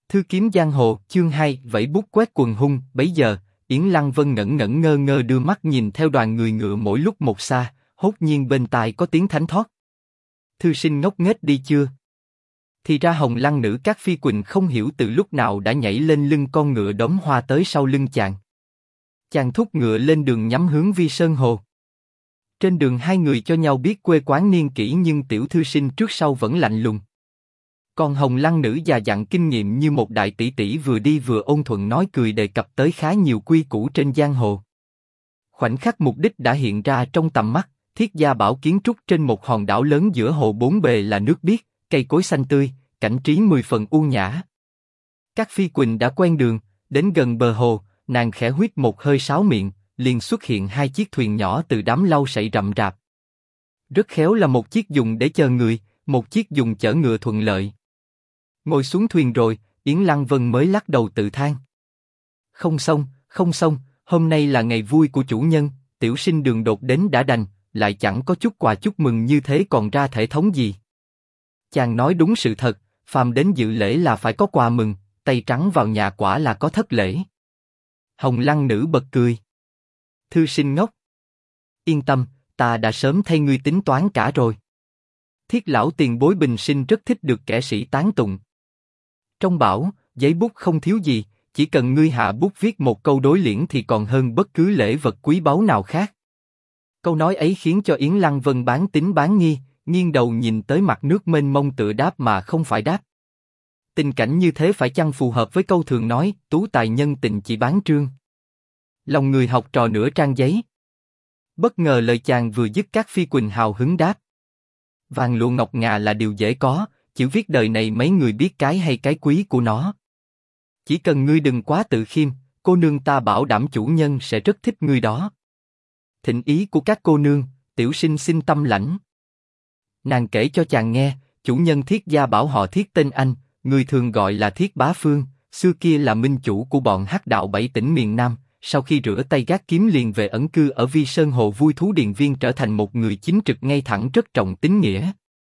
Thư kiếm giang hồ, chương 2, vẫy bút quét quần hung. Bấy giờ, Yến Lăng Vân ngẩn ngẩn ngơ ngơ đưa mắt nhìn theo đoàn người ngựa mỗi lúc một xa, hốt nhiên bên tai có tiếng thánh thót. Thư sinh ngốc nghếch đi chưa? Thì ra Hồng Lăng nữ các phi quỳnh không hiểu từ lúc nào đã nhảy lên lưng con ngựa đóm hoa tới sau lưng chàng. Chàng thúc ngựa lên đường nhắm hướng Vi Sơn Hồ. Trên đường hai người cho nhau biết quê quán niên kỷ nhưng tiểu thư sinh trước sau vẫn lạnh lùng. Còn Hồng Lăng nữ già dặn kinh nghiệm như một đại tỷ tỷ vừa đi vừa ôn thuận nói cười đề cập tới khá nhiều quy củ trên giang hồ. Khoảnh khắc mục đích đã hiện ra trong tầm mắt, Thiết Gia Bảo kiến trúc trên một hòn đảo lớn giữa hồ bốn bề là nước biếc, cây cối xanh tươi, cảnh trí 10 phần u nhã. Các phi quỳnh đã quen đường, đến gần bờ hồ, nàng khẽ huýt một hơi sáo miệng, liền xuất hiện hai chiếc thuyền nhỏ từ đám lau sậy rậm rạp. Rất khéo là một chiếc dùng để chờ người, một chiếc dùng chở ngựa thuận lợi. Ngồi xuống thuyền rồi, Yến Lăng Vân mới lắc đầu tự than. Không xong, hôm nay là ngày vui của chủ nhân, tiểu sinh đường đột đến đã đành, lại chẳng có chút quà chúc mừng như thế còn ra thể thống gì. Chàng nói đúng sự thật, phàm đến dự lễ là phải có quà mừng, tay trắng vào nhà quả là có thất lễ. Hồng Lăng nữ bật cười. Thư sinh ngốc. Yên tâm, ta đã sớm thay ngươi tính toán cả rồi. Thiết lão tiền bối bình sinh rất thích được kẻ sĩ tán tụng. Trong bảo, giấy bút không thiếu gì, chỉ cần ngươi hạ bút viết một câu đối liễn thì còn hơn bất cứ lễ vật quý báu nào khác. Câu nói ấy khiến cho Yến Lăng Vân bán tín bán nghi, nghiêng đầu nhìn tới mặt nước mênh mông tựa đáp mà không phải đáp. Tình cảnh như thế phải chăng phù hợp với câu thường nói, tú tài nhân tình chỉ bán trương. Lòng người học trò nửa trang giấy. Bất ngờ lời chàng vừa dứt các phi quỳnh hào hứng đáp. Vàng lụa ngọc ngà là điều dễ có, chữ viết đời này mấy người biết cái hay cái quý của nó. Chỉ cần ngươi đừng quá tự khiêm, cô nương ta bảo đảm chủ nhân sẽ rất thích ngươi đó. Thỉnh ý của các cô nương, tiểu sinh xin tâm lãnh. Nàng kể cho chàng nghe, chủ nhân Thiết Gia Bảo họ Thiết tên anh, người thường gọi là Thiết Bá Phương, xưa kia là minh chủ của bọn hắc đạo 7 tỉnh miền Nam. Sau khi rửa tay gác kiếm liền về ẩn cư ở Vi Sơn Hồ vui thú điền viên trở thành một người chính trực ngay thẳng rất trọng tín nghĩa.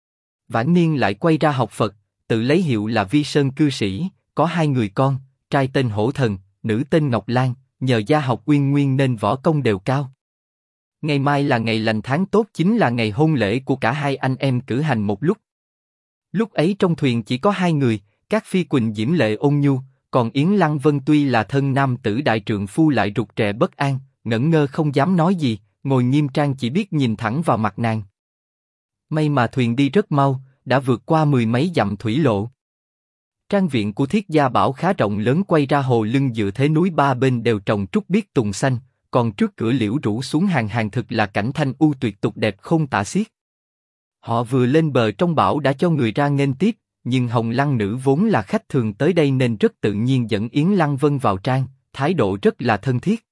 Vãn niên lại quay ra học Phật, tự lấy hiệu là Vi Sơn cư sĩ, có 2 người con, trai tên Hổ Thần, nữ tên Ngọc Lan, nhờ gia học uyên nguyên nên võ công đều cao. Ngày mai là ngày lành tháng tốt chính là ngày hôn lễ của cả hai anh em cử hành một lúc. Lúc ấy trong thuyền chỉ có 2 người, các phi quỳnh diễm lệ ôn nhu. Còn Yến Lăng Vân tuy là thân nam tử đại trượng phu lại rụt rè bất an, ngẩn ngơ không dám nói gì, ngồi nghiêm trang chỉ biết nhìn thẳng vào mặt nàng. May mà thuyền đi rất mau, đã vượt qua 10 mấy dặm thủy lộ. Trang viện của Thiết Gia Bảo khá rộng lớn quay ra hồ lưng dựa thế núi ba bên đều trồng trúc biếc tùng xanh, còn trước cửa liễu rủ xuống hàng hàng thực là cảnh thanh u tuyệt tục đẹp không tả xiết. Họ vừa lên bờ trong bảo đã cho người ra nghênh tiếp. Nhưng Hồng Lăng nữ vốn là khách thường tới đây nên rất tự nhiên dẫn Yến Lăng Vân vào trang, thái độ rất là thân thiết.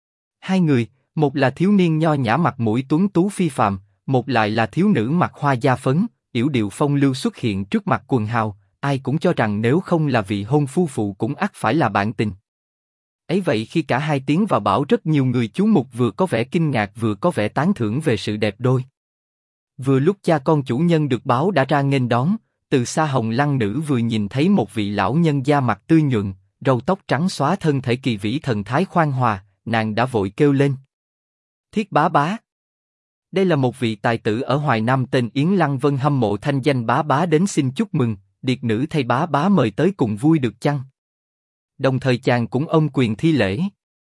2 người, một là thiếu niên nho nhã mặt mũi tuấn tú phi phàm, một lại là thiếu nữ mặc hoa da phấn, yểu điệu phong lưu xuất hiện trước mặt quần hào, ai cũng cho rằng nếu không là vị hôn phu phụ cũng ắt phải là bạn tình. Ấy vậy khi cả hai tiến vào bảo rất nhiều người chú mục vừa có vẻ kinh ngạc vừa có vẻ tán thưởng về sự đẹp đôi. Vừa lúc cha con chủ nhân được báo đã ra nghênh đón. Từ xa Hồng Lăng nữ vừa nhìn thấy một vị lão nhân da mặt tươi nhuận, râu tóc trắng xóa thân thể kỳ vĩ thần thái khoan hòa, nàng đã vội kêu lên. Thiết bá bá. Đây là một vị tài tử ở Hoài Nam tên Yến Lăng Vân hâm mộ thanh danh bá bá đến xin chúc mừng, điệt nữ thay bá bá mời tới cùng vui được chăng? Đồng thời chàng cũng ôm quyền thi lễ.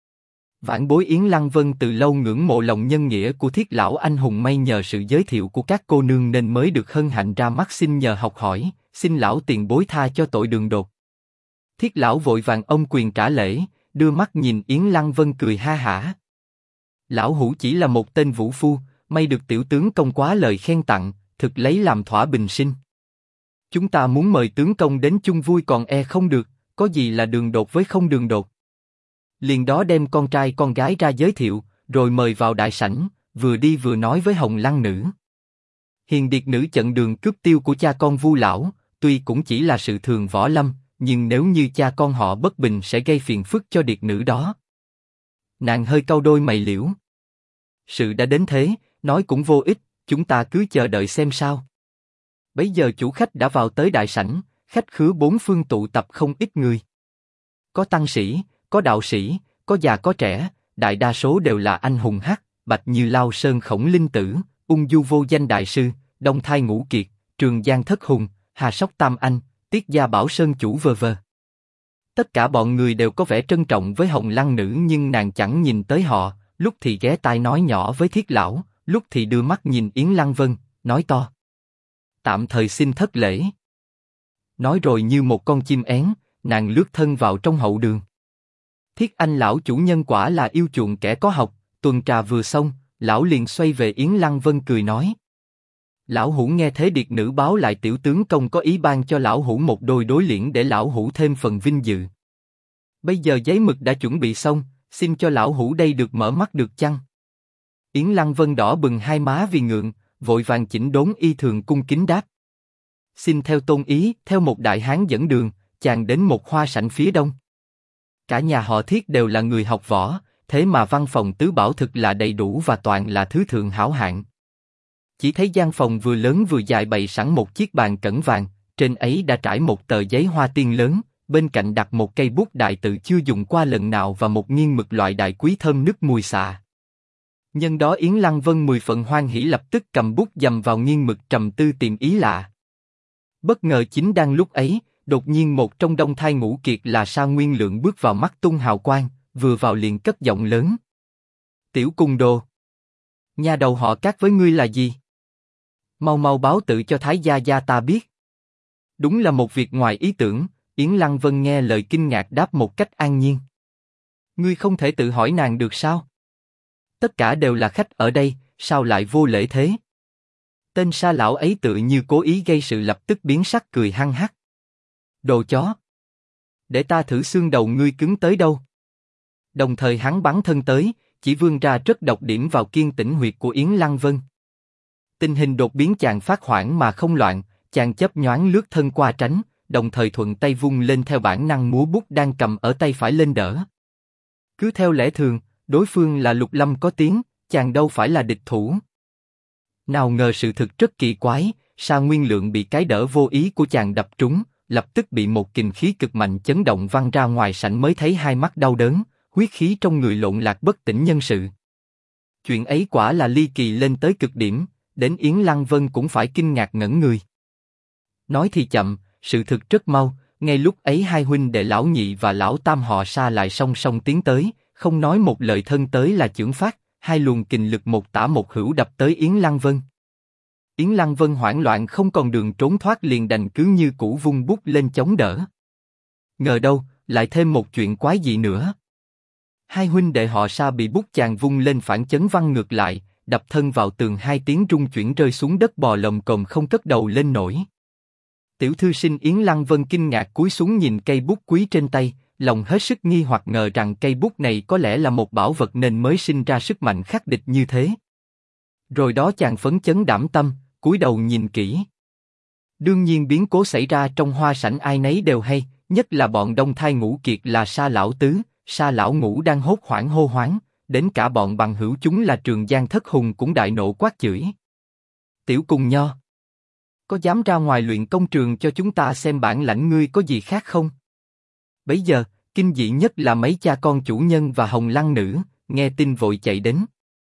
Vãn bối Yến Lăng Vân từ lâu ngưỡng mộ lòng nhân nghĩa của Thiết lão anh hùng may nhờ sự giới thiệu của các cô nương nên mới được hân hạnh ra mắt xin nhờ học hỏi, xin lão tiền bối tha cho tội đường đột. Thiết lão vội vàng ôm quyền trả lễ, đưa mắt nhìn Yến Lăng Vân cười ha hả. Lão hủ chỉ là một tên vũ phu, may được tiểu tướng công quá lời khen tặng, thực lấy làm thỏa bình sinh. Chúng ta muốn mời tướng công đến chung vui còn e không được, có gì là đường đột với không đường đột. Liền đó đem con trai con gái ra giới thiệu, rồi mời vào đại sảnh, vừa đi vừa nói với Hồng Lăng nữ. Hiền điệt nữ chặn đường cướp tiêu của cha con Vu lão, tuy cũng chỉ là sự thường võ lâm, nhưng nếu như cha con họ bất bình sẽ gây phiền phức cho điệt nữ đó. Nàng hơi cau đôi mày liễu. Sự đã đến thế, nói cũng vô ích, chúng ta cứ chờ đợi xem sao. Bấy giờ chủ khách đã vào tới đại sảnh, khách khứa bốn phương tụ tập không ít người. Có tăng sĩ, có đạo sĩ, có già có trẻ, đại đa số đều là anh hùng hắc, bạch như Lao Sơn Khổng Linh Tử, Ung Du Vô Danh Đại Sư, Đông Thai Ngũ Kiệt, Trường Giang Thất Hùng, Hà Sóc Tam Anh, Tiết Gia Bảo Sơn Chủ v.v. Tất cả bọn người đều có vẻ trân trọng với Hồng Lăng Nữ, nhưng nàng chẳng nhìn tới họ, lúc thì ghé tai nói nhỏ với Thiết Lão, lúc thì đưa mắt nhìn Yến Lăng Vân, nói to: "Tạm thời xin thất lễ." Nói rồi như một con chim én, nàng lướt thân vào trong hậu đường. Thiết Anh lão chủ nhân quả là yêu chuộng kẻ có học, tuần trà vừa xong, lão liền xoay về Yến Lăng Vân cười nói: "Lão hủ nghe thế điệt nữ báo lại tiểu tướng công có ý ban cho lão hủ một đôi đối liễn để lão hủ thêm phần vinh dự. Bây giờ giấy mực đã chuẩn bị xong, xin cho lão hủ đây được mở mắt được chăng?" Yến Lăng Vân đỏ bừng hai má vì ngượng, vội vàng chỉnh đốn y thường cung kính đáp: "Xin theo tôn ý." Theo một đại hán dẫn đường, chàng đến một hoa sảnh phía đông. Cả nhà họ Thiết đều là người học võ, thế mà văn phòng tứ bảo thực là đầy đủ và toàn là thứ thượng hảo hạng. Chỉ thấy gian phòng vừa lớn vừa dài bày sẵn một chiếc bàn cẩn vàng, trên ấy đã trải một tờ giấy hoa tiên lớn, bên cạnh đặt một cây bút đại tự chưa dùng qua lần nào và một nghiêng mực loại đại quý thơm nức mùi xạ. Nhân đó Yến Lăng Vân 10 phần hoan hỉ, lập tức cầm bút dầm vào nghiêng mực trầm tư tìm ý lạ. Bất ngờ chính đang lúc ấy, đột nhiên một trong Đông Thai Ngũ Kiệt là Sa Nguyên Lượng bước vào, mắt tung hào quang, vừa vào liền cất giọng lớn: "Tiểu cung đồ, nhà đầu họ Cát với ngươi là gì? Mau mau báo tự cho Thái gia gia ta biết." Đúng là một việc ngoài ý tưởng. Yến Lăng Vân nghe lời kinh ngạc đáp một cách an nhiên: "Ngươi không thể tự hỏi nàng được sao? Tất cả đều là khách ở đây, sao lại vô lễ thế?" Tên Sa lão ấy tự như cố ý gây sự, lập tức biến sắc cười hăng hắc: "Đồ chó! Để ta thử xương đầu ngươi cứng tới đâu." Đồng thời hắn bắn thân tới, chỉ vươn ra rất độc điểm vào kiên tĩnh huyệt của Yến Lăng Vân. Tình hình đột biến, chàng phát hoảng mà không loạn, chàng chớp nhoáng lướt thân qua tránh, đồng thời thuận tay vung lên theo bản năng múa bút đang cầm ở tay phải lên đỡ. Cứ theo lẽ thường, đối phương là Lục Lâm có tiếng, chàng đâu phải là địch thủ. Nào ngờ sự thực rất kỳ quái, Sa Nguyên Lượng bị cái đỡ vô ý của chàng đập trúng, lập tức bị một kình khí cực mạnh chấn động văng ra ngoài sảnh, mới thấy hai mắt đau đớn, huyết khí trong người lộn lạc bất tỉnh nhân sự. Chuyện ấy quả là ly kỳ lên tới cực điểm, đến Yến Lăng Vân cũng phải kinh ngạc ngẩn người. Nói thì chậm, sự thực rất mau, ngay lúc ấy hai huynh đệ lão nhị và lão tam họ Sa lại song song tiến tới, không nói một lời thân tới là chưởng phát, hai luồng kình lực một tả một hữu đập tới Yến Lăng Vân. Yến Lăng Vân hoảng loạn không còn đường trốn thoát, liền đành cứ như cũ vung bút lên chống đỡ. Ngờ đâu, lại thêm một chuyện quái dị nữa. Hai huynh đệ họ Sa bị bút chàng vung lên phản chấn văng ngược lại, đập thân vào tường, hai tiếng rung chuyển rơi xuống đất bò lồm cồm không cất đầu lên nổi. Tiểu thư sinh Yến Lăng Vân kinh ngạc cúi xuống nhìn cây bút quý trên tay, lòng hết sức nghi hoặc, ngờ rằng cây bút này có lẽ là một bảo vật nên mới sinh ra sức mạnh khắc địch như thế. Rồi đó chàng phấn chấn đảm tâm, cúi đầu nhìn kỹ. Đương nhiên biến cố xảy ra trong hoa sảnh ai nấy đều hay, nhất là bọn Đông Thai Ngũ Kiệt là Sa lão tứ, Sa lão ngũ đang hốt hoảng hô hoáng, đến cả bọn bằng hữu chúng là Trường Giang Thất Hùng cũng đại nộ quát chửi: "Tiểu cùng nho! Có dám ra ngoài luyện công trường cho chúng ta xem bản lãnh ngươi có gì khác không?" Bấy giờ, kinh dị nhất là mấy cha con chủ nhân và Hồng Lăng Nữ, nghe tin vội chạy đến.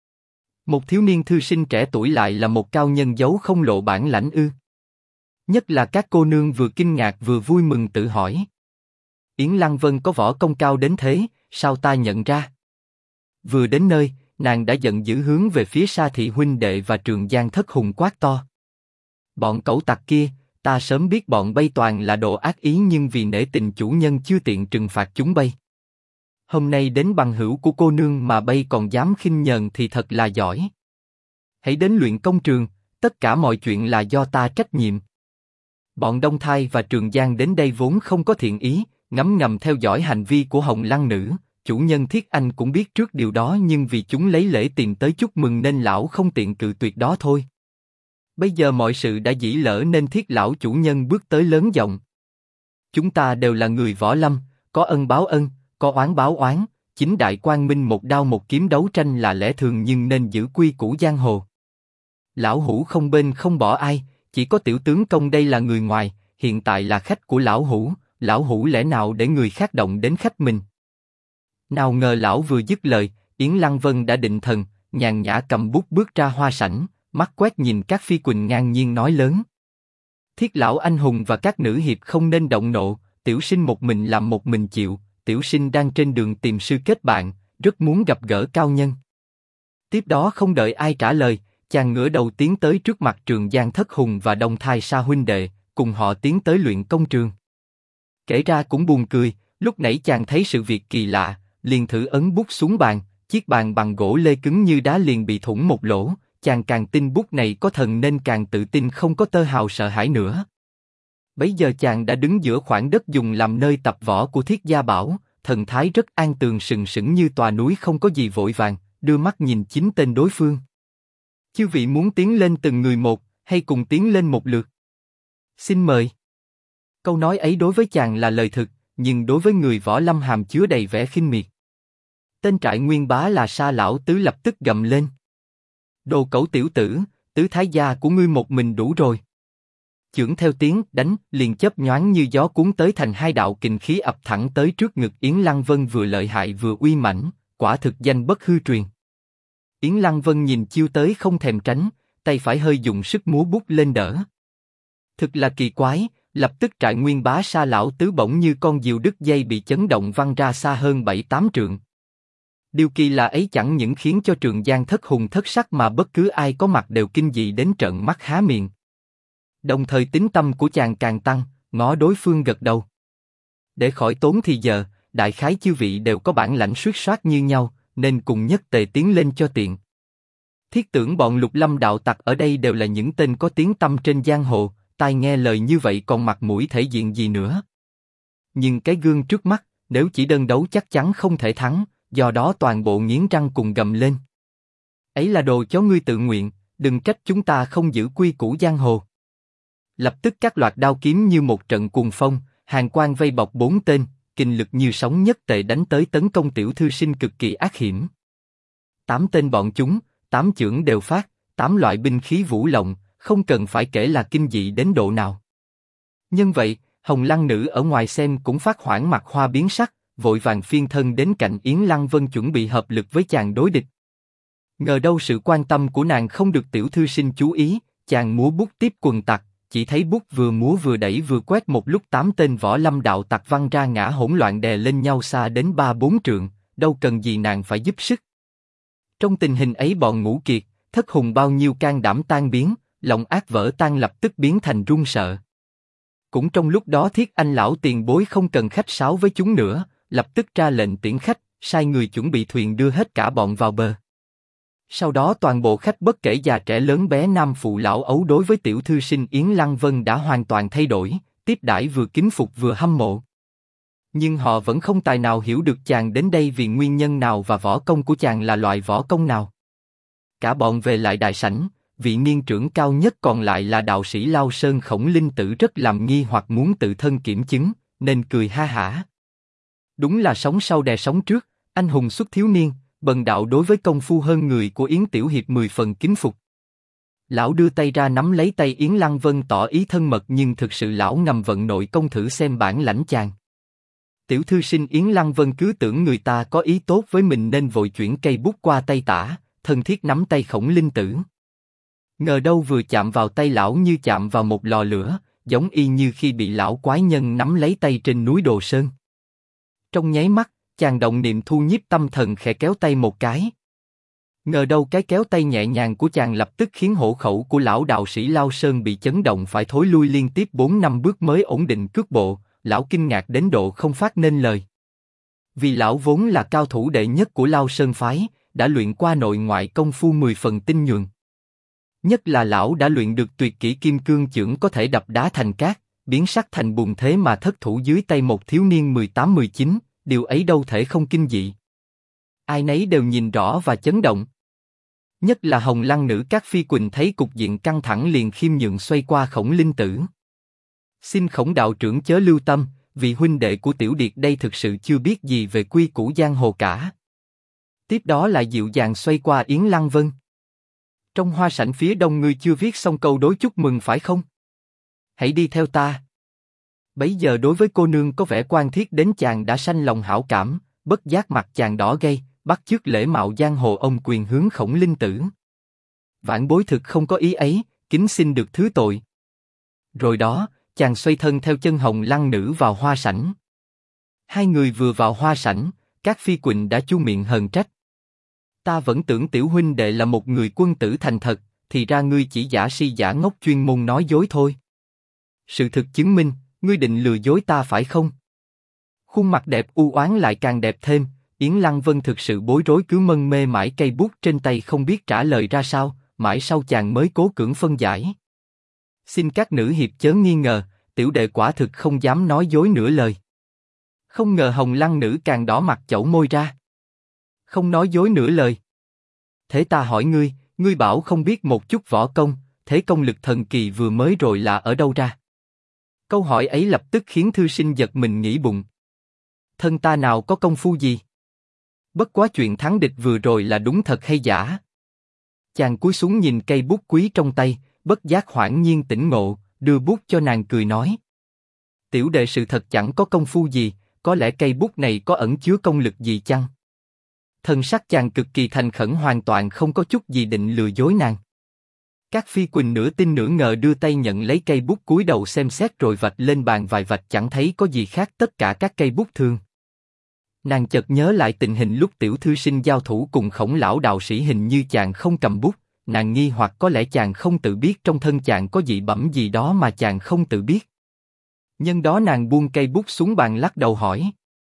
Một thiếu niên thư sinh trẻ tuổi lại là một cao nhân giấu không lộ bản lãnh ư? Nhất là các cô nương vừa kinh ngạc vừa vui mừng tự hỏi: Yến Lăng Vân có võ công cao đến thế, sao ta nhận ra? Vừa đến nơi, nàng đã giận dữ hướng về phía Sa thị huynh đệ và Trường Giang Thất Hùng quát to: "Bọn cẩu tặc kia, ta sớm biết bọn bay toàn là đồ ác ý, nhưng vì nể tình chủ nhân chưa tiện trừng phạt chúng bay. Hôm nay đến bằng hữu của cô nương mà bay còn dám khinh nhờn thì thật là giỏi. Hãy đến luyện công trường, tất cả mọi chuyện là do ta trách nhiệm." Bọn Đông Thai và Trường Giang đến đây vốn không có thiện ý, ngấm ngầm theo dõi hành vi của Hồng Lăng Nữ. Chủ nhân Thiết Anh cũng biết trước điều đó, nhưng vì chúng lấy lễ tìm tới chúc mừng nên lão không tiện cự tuyệt đó thôi. Bây giờ mọi sự đã dĩ lỡ nên Thiết lão chủ nhân bước tới lớn giọng: "Chúng ta đều là người võ lâm, có ân báo ân, có oán báo oán, chính đại quang minh một đao một kiếm đấu tranh là lẽ thường, nhưng nên giữ quy củ giang hồ. Lão hủ không bên không bỏ ai, chỉ có tiểu tướng công đây là người ngoài, hiện tại là khách của lão hủ lẽ nào để người khác động đến khách mình. Nào ngờ lão vừa dứt lời, Yến Lăng Vân đã định thần, nhàn nhã cầm bút bước ra hoa sảnh, mắt quét nhìn các phi quỳnh ngang nhiên nói lớn. Thiết lão anh hùng và các nữ hiệp không nên động nộ, tiểu sinh một mình làm một mình chịu, tiểu sinh đang trên đường tìm sư kết bạn, rất muốn gặp gỡ cao nhân. Tiếp đó không đợi ai trả lời, chàng ngửa đầu tiến tới trước mặt Trường Giang Thất Hùng và Đông Thai Sa huynh đệ, cùng họ tiến tới luyện công trường. Kể ra cũng buồn cười, lúc nãy chàng thấy sự việc kỳ lạ, liền thử ấn bút xuống bàn, chiếc bàn bằng gỗ lê cứng như đá liền bị thủng một lỗ, chàng càng tin bút này có thần nên càng tự tin không có tơ hào sợ hãi nữa. Bấy giờ chàng đã đứng giữa khoảng đất dùng làm nơi tập võ của Thiết Gia Bảo, thần thái rất an tường sừng sững như tòa núi không có gì vội vàng, đưa mắt nhìn chính tên đối phương. Chư vị muốn tiến lên từng người một, hay cùng tiến lên một lượt? Xin mời. Câu nói ấy đối với chàng là lời thực, nhưng đối với người võ lâm hàm chứa đầy vẻ khinh miệt. Tên trại nguyên bá là Sa Lão Tứ lập tức gầm lên. Đồ cẩu tiểu tử, tứ thái gia của ngươi một mình đủ rồi. Chưởng theo tiếng đánh, liền chớp nhoáng như gió cuốn tới thành hai đạo kình khí ập thẳng tới trước ngực Yến Lăng Vân vừa lợi hại vừa uy mãnh, quả thực danh bất hư truyền. Yến Lăng Vân nhìn chiêu tới không thèm tránh, tay phải hơi dùng sức múa bút lên đỡ. Thực là kỳ quái, lập tức trại nguyên bá Sa Lão Tứ bỗng như con diều đứt dây bị chấn động văng ra xa hơn 7-8 trượng. Điều kỳ lạ ấy chẳng những khiến cho Trường Giang Thất Hùng thất sắc mà bất cứ ai có mặt đều kinh dị đến trợn mắt há miệng. Đồng thời tín tâm của chàng càng tăng, ngó đối phương gật đầu. Để khỏi tốn thì giờ, đại khái chư vị đều có bản lãnh xuất sắc như nhau, nên cùng nhất tề tiến lên cho tiện. Thiết tưởng bọn Lục Lâm đạo tặc ở đây đều là những tên có tiếng tăm trên giang hồ, tai nghe lời như vậy còn mặt mũi thể diện gì nữa. Nhưng cái gương trước mắt, nếu chỉ đơn đấu chắc chắn không thể thắng, do đó toàn bộ nghiến răng cùng gầm lên. Ấy là đồ chó ngươi tự nguyện, đừng trách chúng ta không giữ quy củ giang hồ. Lập tức các loạt đao kiếm như một trận cuồng phong, hàn quang vây bọc bốn tên, kinh lực như sóng nhất tề đánh tới tấn công tiểu thư sinh cực kỳ ác hiểm. 8 tên bọn chúng, 8 chưởng đều phát, 8 loại binh khí vũ lộng, không cần phải kể là kinh dị đến độ nào. Nhân vậy, Hồng Lăng Nữ ở ngoài xem cũng phát hoảng mặt hoa biến sắc, vội vàng phiên thân đến cạnh Yến Lăng Vân chuẩn bị hợp lực với chàng đối địch. Ngờ đâu sự quan tâm của nàng không được tiểu thư sinh chú ý, chàng múa bút tiếp quần tặc, chỉ thấy bút vừa múa vừa đẩy vừa quét một lúc 8 tên võ lâm đạo tặc văng ra ngã hỗn loạn đè lên nhau xa đến 3-4 trượng, đâu cần gì nàng phải giúp sức. Trong tình hình ấy bọn Ngũ Kiệt, Thất Hùng bao nhiêu can đảm tan biến, lòng ác vỡ tan lập tức biến thành run sợ. Cũng trong lúc đó Thiết Anh lão tiền bối không cần khách sáo với chúng nữa, lập tức ra lệnh tiễn khách, sai người chuẩn bị thuyền đưa hết cả bọn vào bờ. Sau đó toàn bộ khách bất kể già trẻ lớn bé nam phụ lão ấu đối với tiểu thư sinh Yến Lăng Vân đã hoàn toàn thay đổi, tiếp đãi vừa kính phục vừa hâm mộ. Nhưng họ vẫn không tài nào hiểu được chàng đến đây vì nguyên nhân nào và võ công của chàng là loại võ công nào. Cả bọn về lại đại sảnh, vị niên trưởng cao nhất còn lại là đạo sĩ Lao Sơn Khổng Linh Tử rất làm nghi hoặc muốn tự thân kiểm chứng, nên cười ha hả. Đúng là sóng sau đè sóng trước, anh hùng xuất thiếu niên, bần đạo đối với công phu hơn người của Yến Tiểu Hiệp 10 phần kính phục. Lão đưa tay ra nắm lấy tay Yến Lăng Vân tỏ ý thân mật nhưng thực sự lão ngầm vận nội công thử xem bản lãnh chàng. Tiểu thư sinh Yến Lăng Vân cứ tưởng người ta có ý tốt với mình nên vội chuyển cây bút qua tay tả, thân thiết nắm tay Khổng Linh Tử. Ngờ đâu vừa chạm vào tay lão như chạm vào một lò lửa, giống y như khi bị lão quái nhân nắm lấy tay trên núi Đồ Sơn. Trong nháy mắt, chàng động niệm thu nhiếp tâm thần khẽ kéo tay một cái. Ngờ đâu cái kéo tay nhẹ nhàng của chàng lập tức khiến hổ khẩu của lão đạo sĩ Lao Sơn bị chấn động phải thối lui liên tiếp 4-5 bước mới ổn định cước bộ, lão kinh ngạc đến độ không phát nên lời. Vì lão vốn là cao thủ đệ nhất của Lao Sơn phái, đã luyện qua nội ngoại công phu 10 phần tinh nhuần. Nhất là lão đã luyện được tuyệt kỹ kim cương chưởng có thể đập đá thành cát, biến sắt thành bùn thế mà thất thủ dưới tay một thiếu niên 18-19, điều ấy đâu thể không kinh dị. Ai nấy đều nhìn rõ và chấn động. Nhất là Hồng Lăng Nữ các phi quỳnh thấy cục diện căng thẳng liền khiêm nhượng xoay qua Khổng Linh Tử. Xin Khổng đạo trưởng chớ lưu tâm, vì huynh đệ của Tiểu Điệt đây thực sự chưa biết gì về quy củ giang hồ cả. Tiếp đó lại dịu dàng xoay qua Yến Lăng Vân. Trong hoa sảnh phía đông ngươi chưa viết xong câu đối chúc mừng phải không? Hãy đi theo ta. Bấy giờ đối với cô nương có vẻ quan thiết đến chàng đã sanh lòng hảo cảm, bất giác mặt chàng đỏ gay, bắt chước lễ mạo giang hồ ông quyền hướng Khổng Linh Tử. Vãn bối thực không có ý ấy, kính xin được thứ tội. Rồi đó, chàng xoay thân theo chân Hồng Lăng Nữ vào hoa sảnh. Hai người vừa vào hoa sảnh, Cát Phi Quỳnh đã chu miệng hờn trách. Ta vẫn tưởng tiểu huynh đệ là một người quân tử thành thật, thì ra ngươi chỉ giả si giả ngốc chuyên môn nói dối thôi. Sự thực chứng minh, ngươi định lừa dối ta phải không? Khuôn mặt đẹp u oán lại càng đẹp thêm, Yến Lăng Vân thực sự bối rối cứ mân mê mãi cây bút trên tay không biết trả lời ra sao, mãi sau chàng mới cố cưỡng phân giải. Xin các nữ hiệp chớ nghi ngờ, tiểu đệ quả thực không dám nói dối nửa lời. Không ngờ Hồng Lăng Nữ càng đỏ mặt chẩu môi ra. Không nói dối nửa lời. Thế ta hỏi ngươi, ngươi bảo không biết một chút võ công, thế công lực thần kỳ vừa mới rồi là ở đâu ra? Câu hỏi ấy lập tức khiến thư sinh giật mình nghĩ bụng. Thân ta nào có công phu gì? Bất quá chuyện thắng địch vừa rồi là đúng thật hay giả? Chàng cúi xuống nhìn cây bút quý trong tay, bất giác hoảng nhiên tỉnh ngộ, đưa bút cho nàng cười nói. Tiểu đệ sự thật chẳng có công phu gì, có lẽ cây bút này có ẩn chứa công lực gì chăng? Thần sắc chàng cực kỳ thành khẩn, hoàn toàn không có chút gì định lừa dối nàng. Cát Phi Quỳnh nửa tin nửa ngờ đưa tay nhận lấy cây bút, cúi đầu xem xét rồi vạch lên bàn vài vạch, chẳng thấy có gì khác tất cả các cây bút thường. Nàng chợt nhớ lại tình hình lúc tiểu thư sinh giao thủ cùng Khổng lão đạo sĩ, hình như chàng không cầm bút, nàng nghi hoặc có lẽ chàng không tự biết trong thân chàng có dị bẩm gì đó mà chàng không tự biết. Nhân đó nàng buông cây bút xuống bàn, lắc đầu hỏi.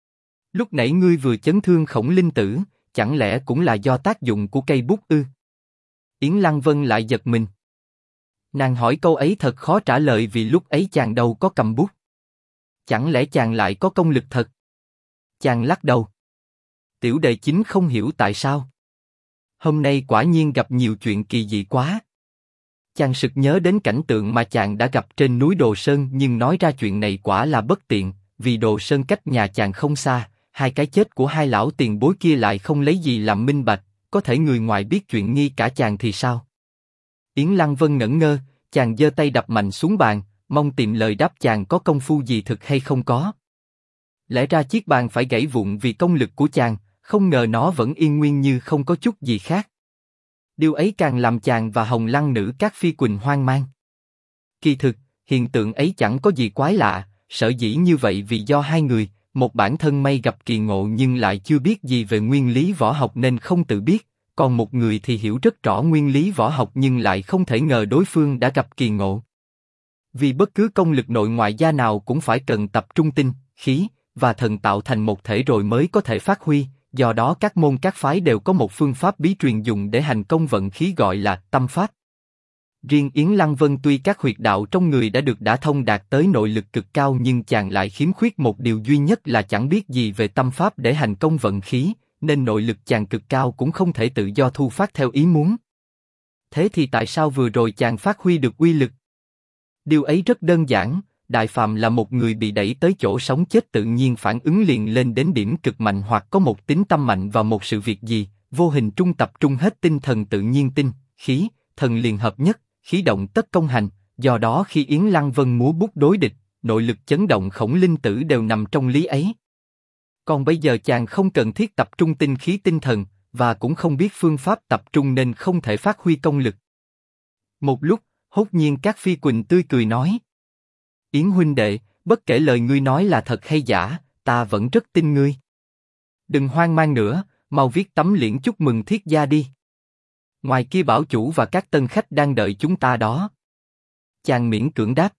Lúc nãy ngươi vừa chấn thương Khổng Linh Tử, chẳng lẽ cũng là do tác dụng của cây bút ư? Yến Lăng Vân lại giật mình. Nàng hỏi câu ấy thật khó trả lời vì lúc ấy chàng đâu có cầm bút. Chẳng lẽ chàng lại có công lực thật? Chàng lắc đầu. Tiểu đệ chính không hiểu tại sao. Hôm nay quả nhiên gặp nhiều chuyện kỳ dị quá. Chàng sực nhớ đến cảnh tượng mà chàng đã gặp trên núi Đồ Sơn, nhưng nói ra chuyện này quả là bất tiện, vì Đồ Sơn cách nhà chàng không xa, hai cái chết của hai lão tiền bối kia lại không lấy gì làm minh bạch, có thể người ngoài biết chuyện nghi cả chàng thì sao? Yến Lăng Vân ngẩn ngơ, chàng giơ tay đập mạnh xuống bàn, mong tìm lời đáp chàng có công phu gì thực hay không có. Lẽ ra chiếc bàn phải gãy vụn vì công lực của chàng, không ngờ nó vẫn yên nguyên như không có chút gì khác. Điều ấy càng làm chàng và Hồng Lăng Nữ Cát Phi Quỳnh hoang mang. Kỳ thực, hiện tượng ấy chẳng có gì quái lạ, sở dĩ như vậy vì do hai người, một bản thân may gặp kỳ ngộ nhưng lại chưa biết gì về nguyên lý võ học nên không tự biết, còn một người thì hiểu rất rõ nguyên lý võ học nhưng lại không thể ngờ đối phương đã gặp kỳ ngộ. Vì bất cứ công lực nội ngoại gia nào cũng phải cần tập trung tinh, khí và thần tạo thành một thể rồi mới có thể phát huy, do đó các môn các phái đều có một phương pháp bí truyền dùng để hành công vận khí gọi là tâm pháp. Riêng Yến Lăng Vân tuy các huyệt đạo trong người đã được đả thông đạt tới nội lực cực cao nhưng chàng lại khiếm khuyết một điều duy nhất là chẳng biết gì về tâm pháp để hành công vận khí, nên nội lực chàng cực cao cũng không thể tự do thu phát theo ý muốn. Thế thì tại sao vừa rồi chàng phát huy được uy lực? Điều ấy rất đơn giản, đại phàm là một người bị đẩy tới chỗ sống chết tự nhiên phản ứng liền lên đến điểm cực mạnh hoặc có một tín tâm mạnh vào một sự việc gì, vô hình trung tập trung hết tinh thần tự nhiên tinh, khí, thần liền hợp nhất, khí động tất công hành, do đó khi Yến Lăng Vân múa bút đối địch, nội lực chấn động Khổng Linh Tử đều nằm trong lý ấy. Còn bây giờ chàng không cần thiết tập trung tinh khí tinh thần, và cũng không biết phương pháp tập trung nên không thể phát huy công lực. Một lúc, hốt nhiên Cát Phi Quỳnh tươi cười nói. Yến huynh đệ, bất kể lời ngươi nói là thật hay giả, ta vẫn rất tin ngươi. Đừng hoang mang nữa, mau viết tấm liễn chúc mừng thiết gia đi. Ngoài kia bảo chủ và các tân khách đang đợi chúng ta đó. Chàng miễn cưỡng đáp.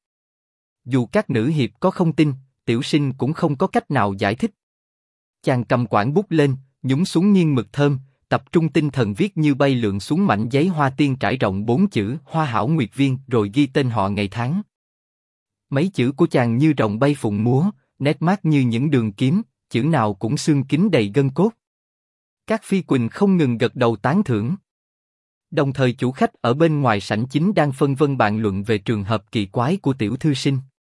Dù các nữ hiệp có không tin, tiểu sinh cũng không có cách nào giải thích. Chàng cầm quản bút lên, nhúng xuống nghiêng mực thơm, tập trung tinh thần viết như bay lượn xuống mảnh giấy hoa tiên trải rộng 4 chữ Hoa Hảo Nguyệt Viên rồi ghi tên họ ngày tháng. Mấy chữ của chàng như rồng bay phụng múa, nét mát như những đường kiếm, chữ nào cũng xương kín đầy gân cốt. Cát Phi Quỳnh không ngừng gật đầu tán thưởng. Đồng thời chủ khách ở bên ngoài sảnh chính đang phân vân bàn luận về trường hợp kỳ quái của tiểu thư sinh.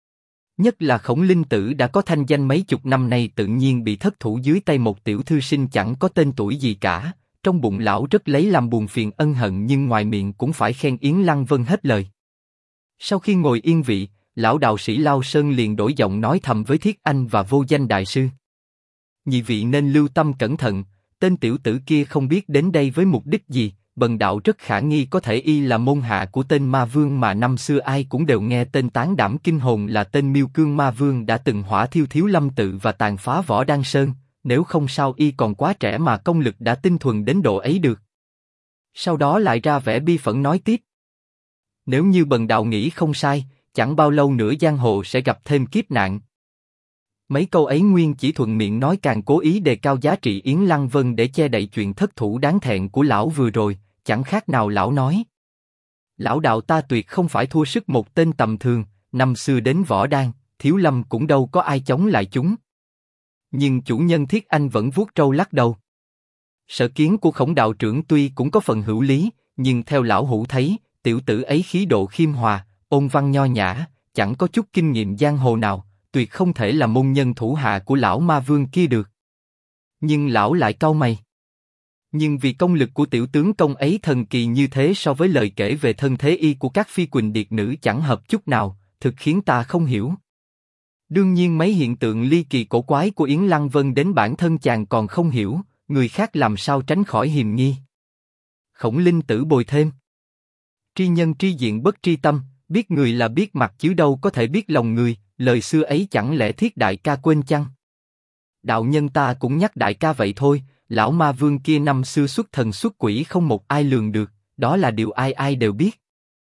Nhất là Khổng Linh Tử đã có thanh danh mấy chục năm nay tự nhiên bị thất thủ dưới tay một tiểu thư sinh chẳng có tên tuổi gì cả, trong bụng lão rất lấy làm buồn phiền ân hận nhưng ngoài miệng cũng phải khen Yến Lăng Vân hết lời. Sau khi ngồi yên vị, lão đạo sĩ Lao Sơn liền đổi giọng nói thầm với Thiết Anh và Vô Danh đại sư. Nhị vị nên lưu tâm cẩn thận, tên tiểu tử kia không biết đến đây với mục đích gì, bần đạo rất khả nghi có thể y là môn hạ của tên ma vương mà năm xưa ai cũng đều nghe tên tán đảm kinh hồn là tên Miêu Cương ma vương đã từng hỏa thiêu Thiếu Lâm tự và tàn phá Võ Đăng Sơn, nếu không sao y còn quá trẻ mà công lực đã tinh thuần đến độ ấy được. Sau đó lại ra vẻ bi phẫn nói tiếp. Nếu như bần đạo nghĩ không sai, chẳng bao lâu nữa giang hồ sẽ gặp thêm kiếp nạn. Mấy câu ấy nguyên chỉ thuận miệng nói càng cố ý đề cao giá trị Yến Lăng Vân để che đậy chuyện thất thủ đáng thẹn của lão vừa rồi, chẳng khác nào lão nói. Lão đạo ta tuyệt không phải thua sức một tên tầm thường, năm xưa đến Võ Đan, Thiếu Lâm cũng đâu có ai chống lại chúng. Nhưng chủ nhân Thiết Anh vẫn vuốt râu lắc đầu. Sở kiến của Khổng đạo trưởng tuy cũng có phần hữu lý, nhưng theo lão hữu thấy, tiểu tử ấy khí độ khiêm hòa, ôn văn nho nhã, chẳng có chút kinh nghiệm giang hồ nào, tuyệt không thể là môn nhân thủ hạ của lão ma vương kia được. Nhưng lão lại cau mày. Nhưng vì công lực của tiểu tướng công ấy thần kỳ như thế so với lời kể về thân thế y của các phi quỳnh điệt nữ chẳng hợp chút nào, thực khiến ta không hiểu. Đương nhiên mấy hiện tượng ly kỳ cổ quái của Yến Lăng Vân đến bản thân chàng còn không hiểu, người khác làm sao tránh khỏi hiềm nghi. Khổng Linh Tử bồi thêm. Tri nhân tri diện bất tri tâm, biết người là biết mặt chứ đâu có thể biết lòng người, lời xưa ấy chẳng lẽ Thiết đại ca quên chăng? Đạo nhân ta cũng nhắc đại ca vậy thôi, lão ma vương kia năm xưa xuất thần xuất quỷ không một ai lường được, đó là điều ai ai đều biết.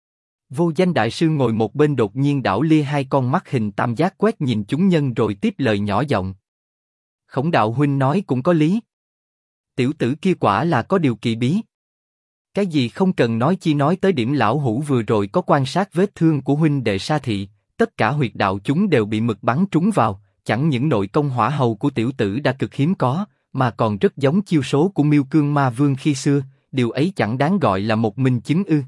Vô Danh đại sư ngồi một bên đột nhiên đảo lia hai con mắt hình tam giác quét nhìn chúng nhân rồi tiếp lời nhỏ giọng. Khổng đạo huynh nói cũng có lý. Tiểu tử kia quả là có điều kỳ bí. Cái gì không cần nói chi nói tới điểm lão hữu vừa rồi có quan sát vết thương của huynh đệ Sa Thị, tất cả huyệt đạo chúng đều bị mực bắn trúng vào, chẳng những nội công hỏa hầu của tiểu tử đã cực hiếm có, mà còn rất giống chiêu số của Miêu Cương ma vương khi xưa, điều ấy chẳng đáng gọi là một minh chứng ư?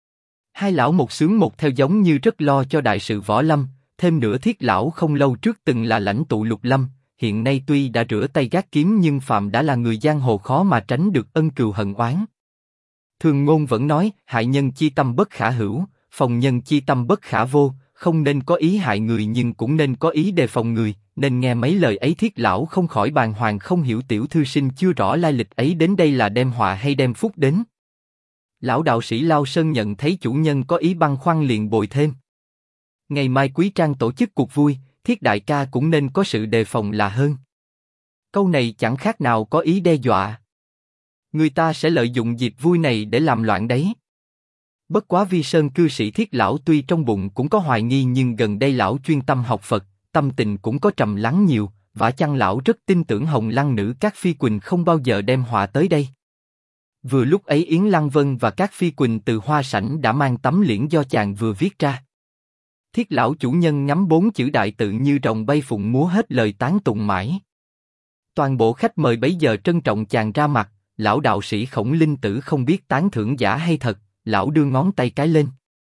Hai lão một sướng một theo giống như rất lo cho đại sự võ lâm, thêm nữa Thiết lão không lâu trước từng là lãnh tụ Lục Lâm, hiện nay tuy đã rửa tay gác kiếm nhưng phàm đã là người giang hồ khó mà tránh được ân cừu hận oán. Thường ngôn vẫn nói, hại nhân chi tâm bất khả hữu, phòng nhân chi tâm bất khả vô, không nên có ý hại người nhưng cũng nên có ý đề phòng người, nên nghe mấy lời ấy Thiết lão không khỏi bàng hoàng không hiểu tiểu thư sinh chưa rõ lai lịch ấy đến đây là đem họa hay đem phúc đến. Lão đạo sĩ Lao Sơn nhận thấy chủ nhân có ý băn khoăn liền bồi thêm. Ngày mai quý trang tổ chức cuộc vui, Thiết đại ca cũng nên có sự đề phòng là hơn. Câu này chẳng khác nào có ý đe dọa. Người ta sẽ lợi dụng dịp vui này để làm loạn đấy. Bất quá Vi Sơn cư sĩ Thiết lão tuy trong bụng cũng có hoài nghi nhưng gần đây lão chuyên tâm học Phật, tâm tình cũng có trầm lắng nhiều, vả chăng lão rất tin tưởng Hồng Lăng nữ các phi quỳnh không bao giờ đem họa tới đây. Vừa lúc ấy Yến Lăng Vân và các phi quỳnh từ hoa sảnh đã mang tấm liễn do chàng vừa viết ra. Thiết lão chủ nhân ngắm bốn chữ đại tự như rồng bay phụng múa hết lời tán tụng mãi. Toàn bộ khách mời bấy giờ trân trọng chàng ra mặt, lão đạo sĩ Khổng Linh Tử không biết tán thưởng giả hay thật, lão đưa ngón tay cái lên.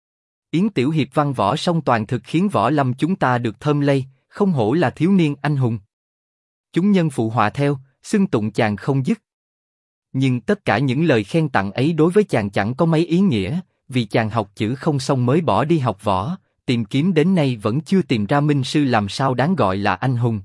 Yến tiểu hiệp văn võ song toàn thực khiến võ lâm chúng ta được thơm lây, không hổ là thiếu niên anh hùng. Chúng nhân phụ họa theo, xưng tụng chàng không dứt. Nhưng tất cả những lời khen tặng ấy đối với chàng chẳng có mấy ý nghĩa, vì chàng học chữ không xong mới bỏ đi học võ, tìm kiếm đến nay vẫn chưa tìm ra minh sư làm sao đáng gọi là anh hùng.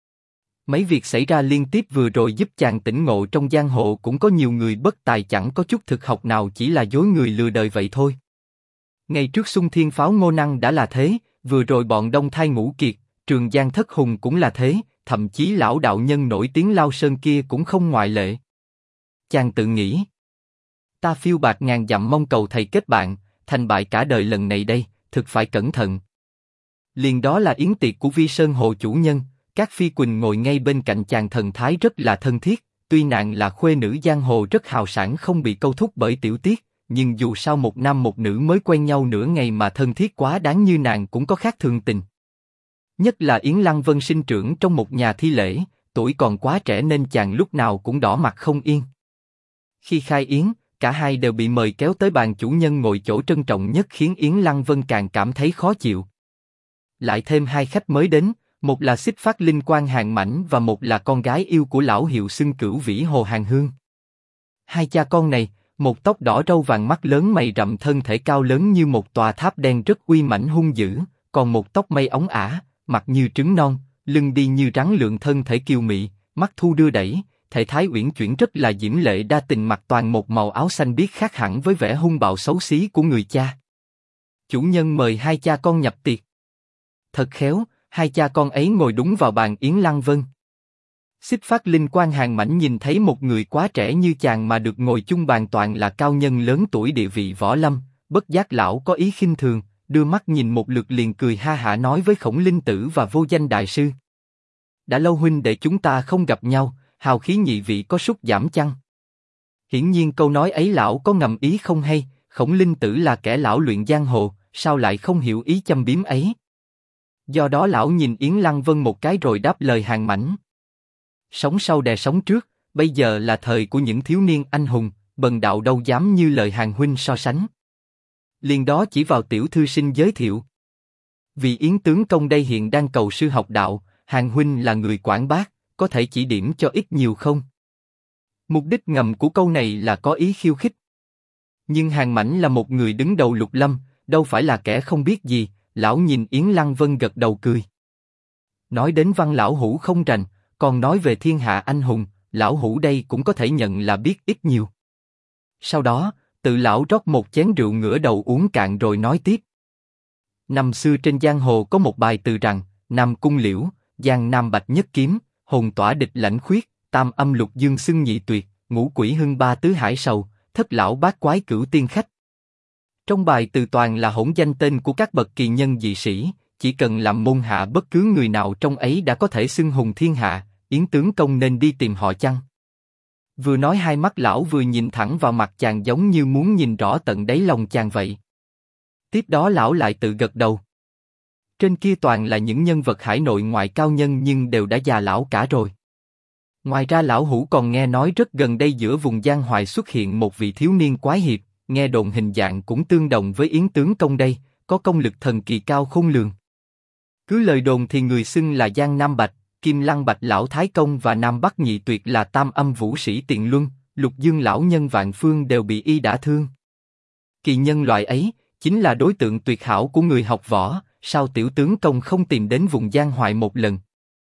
Mấy việc xảy ra liên tiếp vừa rồi giúp chàng tỉnh ngộ trong giang hồ cũng có nhiều người bất tài chẳng có chút thực học nào chỉ là dối người lừa đời vậy thôi. Ngày trước Xung Thiên Pháo Ngô Năng đã là thế, vừa rồi bọn Đông Thai Ngũ Kiệt, Trường Giang Thất Hùng cũng là thế, thậm chí lão đạo nhân nổi tiếng Lao Sơn kia cũng không ngoại lệ. Chàng tự nghĩ, ta phiêu bạt ngàn dặm mong cầu thầy kết bạn, thành bại cả đời lần này đây, thực phải cẩn thận. Liền đó là yến tiệc của Vi Sơn Hồ chủ nhân, các phi quỳnh ngồi ngay bên cạnh chàng thần thái rất là thân thiết, tuy nàng là khuê nữ giang hồ rất hào sảng không bị câu thúc bởi tiểu tiết, nhưng dù sao một nam một nữ mới quen nhau nửa ngày mà thân thiết quá đáng như nàng cũng có khác thường tình. Nhất là Yến Lăng Vân sinh trưởng trong một nhà thi lễ, tuổi còn quá trẻ nên chàng lúc nào cũng đỏ mặt không yên. Khi khai yến, cả hai đều bị mời kéo tới bàn chủ nhân ngồi chỗ trân trọng nhất khiến Yến Lăng Vân càng cảm thấy khó chịu. Lại thêm hai khách mới đến, một là Xích Phát Linh Quang Hàn Mãnh và một là con gái yêu của lão hiệu xưng Cửu Vĩ Hồ Hàn Hương. Hai cha con này, một tóc đỏ râu vàng mắt lớn mày rậm thân thể cao lớn như một tòa tháp đen rất uy mãnh hung dữ, còn một tóc mây óng ả, mặt như trứng non, lưng đi như rắn lượn, thân thể kiều mị, mắt thu đưa đẩy, thể thái uyển chuyển rất là diễm lệ, đa tình, mặc toàn một màu áo xanh biếc, khác hẳn với vẻ hung bạo xấu xí của người cha. Chủ nhân mời hai cha con nhập tiệc. Thật khéo, hai cha con ấy ngồi đúng vào bàn Yến Lăng Vân. Xích phát linh quan Hàn Mãnh nhìn thấy một người quá trẻ như chàng mà được ngồi chung bàn toàn là cao nhân lớn tuổi địa vị võ lâm, bất giác lão có ý khinh thường, đưa mắt nhìn một lượt liền cười ha hả nói với Khổng Linh Tử và Vô Danh đại sư: đã lâu huynh đệ chúng ta không gặp nhau, hào khí nhị vị có sút giảm chăng? Hiển nhiên câu nói ấy lão có ngầm ý không hay, Khổng Linh Tử là kẻ lão luyện giang hồ, sao lại không hiểu ý châm biếm ấy? Do đó lão nhìn Yến Lăng Vân một cái rồi đáp lời Hàn Mãnh: sóng sau đè sóng trước, bây giờ là thời của những thiếu niên anh hùng, bần đạo đâu dám như lời Hàn huynh so sánh. Liền đó chỉ vào tiểu thư sinh giới thiệu: vì Yến tướng công đây hiện đang cầu sư học đạo, Hàn huynh là người quản bác, có thể chỉ điểm cho ít nhiều không? Mục đích ngầm của câu này là có ý khiêu khích. Nhưng Hàn Mãnh là một người đứng đầu lục lâm, đâu phải là kẻ không biết gì, lão nhìn Yến Lăng Vân gật đầu cười. Nói đến văn lão hủ không rành, còn nói về thiên hạ anh hùng, lão hủ đây cũng có thể nhận là biết ít nhiều. Sau đó, tự lão rót một chén rượu ngửa đầu uống cạn rồi nói tiếp: năm xưa trên giang hồ có một bài từ rằng: Nam cung liễu, giang nam bạch nhất kiếm, hồn tỏa địch lãnh khuyết, tam âm lục dương xưng nhị tuyệt, ngũ quỷ hưng ba tứ hải sầu, thất lão bát quái cửu tiên khách. Trong bài từ toàn là hỗn danh tên của các bậc kỳ nhân dị sĩ, chỉ cần làm môn hạ bất cứ người nào trong ấy đã có thể xưng hùng thiên hạ. Yến tướng công nên đi tìm họ chăng? Vừa nói hai mắt lão vừa nhìn thẳng vào mặt chàng, giống như muốn nhìn rõ tận đáy lòng chàng vậy. Tiếp đó lão lại tự gật đầu. Trên kia toàn là những nhân vật hải nội ngoại cao nhân nhưng đều đã già lão cả rồi. Ngoài ra lão hủ còn nghe nói rất gần đây giữa vùng Giang Hoài xuất hiện một vị thiếu niên quái hiệp, nghe đồn hình dạng cũng tương đồng với Yến tướng công đây, có công lực thần kỳ cao khôn lường. Cứ lời đồn thì người xưng là Giang Nam Bạch, Kim Lăng Bạch lão Thái Công và Nam Bắc nhị tuyệt là tam âm vũ sĩ Tiền Luân, Lục Dương lão nhân Vạn Phương đều bị y đả thương. Kỳ nhân loại ấy chính là đối tượng tuyệt hảo của người học võ, sao tiểu tướng công không tìm đến vùng Giang Hoài một lần?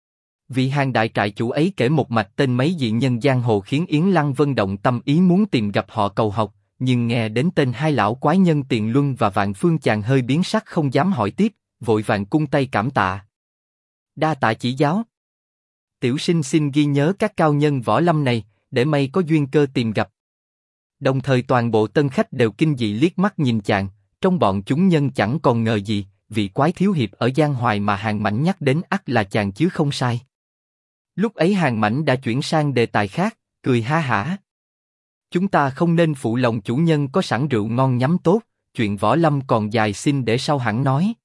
Vị Hàn đại trại chủ ấy kể một mạch tên mấy dị nhân giang hồ khiến Yến Lăng Vân động tâm ý muốn tìm gặp họ cầu học, nhưng nghe đến tên hai lão quái nhân Tiền Luân và Vạn Phương chàng hơi biến sắc, không dám hỏi tiếp, vội vàng cung tay cảm tạ. Đa tạ chỉ giáo. Tiểu sinh xin ghi nhớ các cao nhân võ lâm này, để may có duyên cơ tìm gặp. Đồng thời toàn bộ tân khách đều kinh dị liếc mắt nhìn chàng, trong bọn chúng nhân chẳng còn ngờ gì, vị quái thiếu hiệp ở Giang Hoài mà Hàn Mãnh nhắc đến ắt là chàng chứ không sai. Lúc ấy Hàn Mãnh đã chuyển sang đề tài khác, cười ha hả. Chúng ta không nên phụ lòng chủ nhân có sẵn rượu ngon nhắm tốt, chuyện võ lâm còn dài, xin để sau hẳn nói.